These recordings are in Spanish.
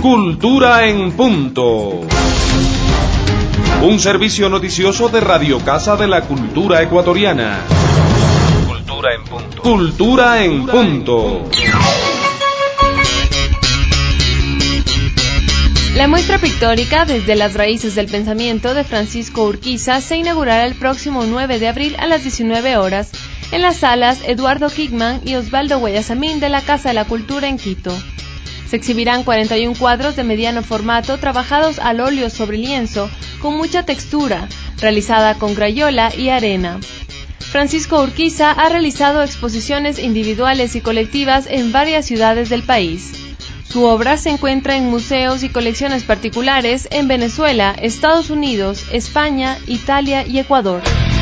Cultura en Punto. Un servicio noticioso de Radio Casa de la Cultura Ecuatoriana. Cultura en Punto. Cultura en Punto. La muestra pictórica Desde las raíces del pensamiento de Francisco Urquiza se inaugurará el próximo 9 de abril a las 19 horas en las salas Eduardo Kickman y Osvaldo Guayasamín de la Casa de la Cultura en Quito. Se exhibirán 41 cuadros de mediano formato trabajados al óleo sobre lienzo con mucha textura, realizada con crayola y arena. Francisco Urquiza ha realizado exposiciones individuales y colectivas en varias ciudades del país. Su obra se encuentra en museos y colecciones particulares en Venezuela, Estados Unidos, España, Italia y Ecuador.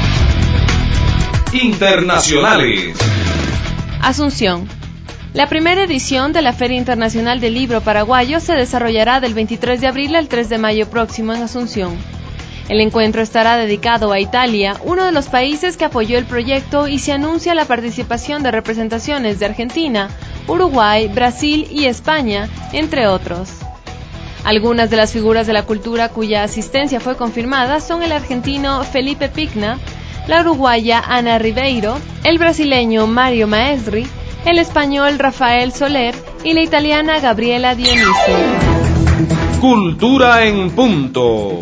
Internacionales. Asunción. La primera edición de la Feria Internacional del Libro Paraguayo se desarrollará del 23 de abril al 3 de mayo próximo en Asunción. El encuentro estará dedicado a Italia, uno de los países que apoyó el proyecto, y se anuncia la participación de representaciones de Argentina, Uruguay, Brasil y España, entre otros. Algunas de las figuras de la cultura cuya asistencia fue confirmada son el argentino Felipe Pigna, la uruguaya Ana Ribeiro, el brasileño Mario Maestri, el español Rafael Soler y la italiana Gabriela Dionisi. Cultura en Punto.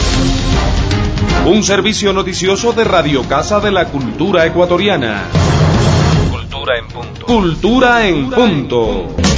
Un servicio noticioso de Radio Casa de la Cultura Ecuatoriana. Cultura en Punto. Cultura en Punto.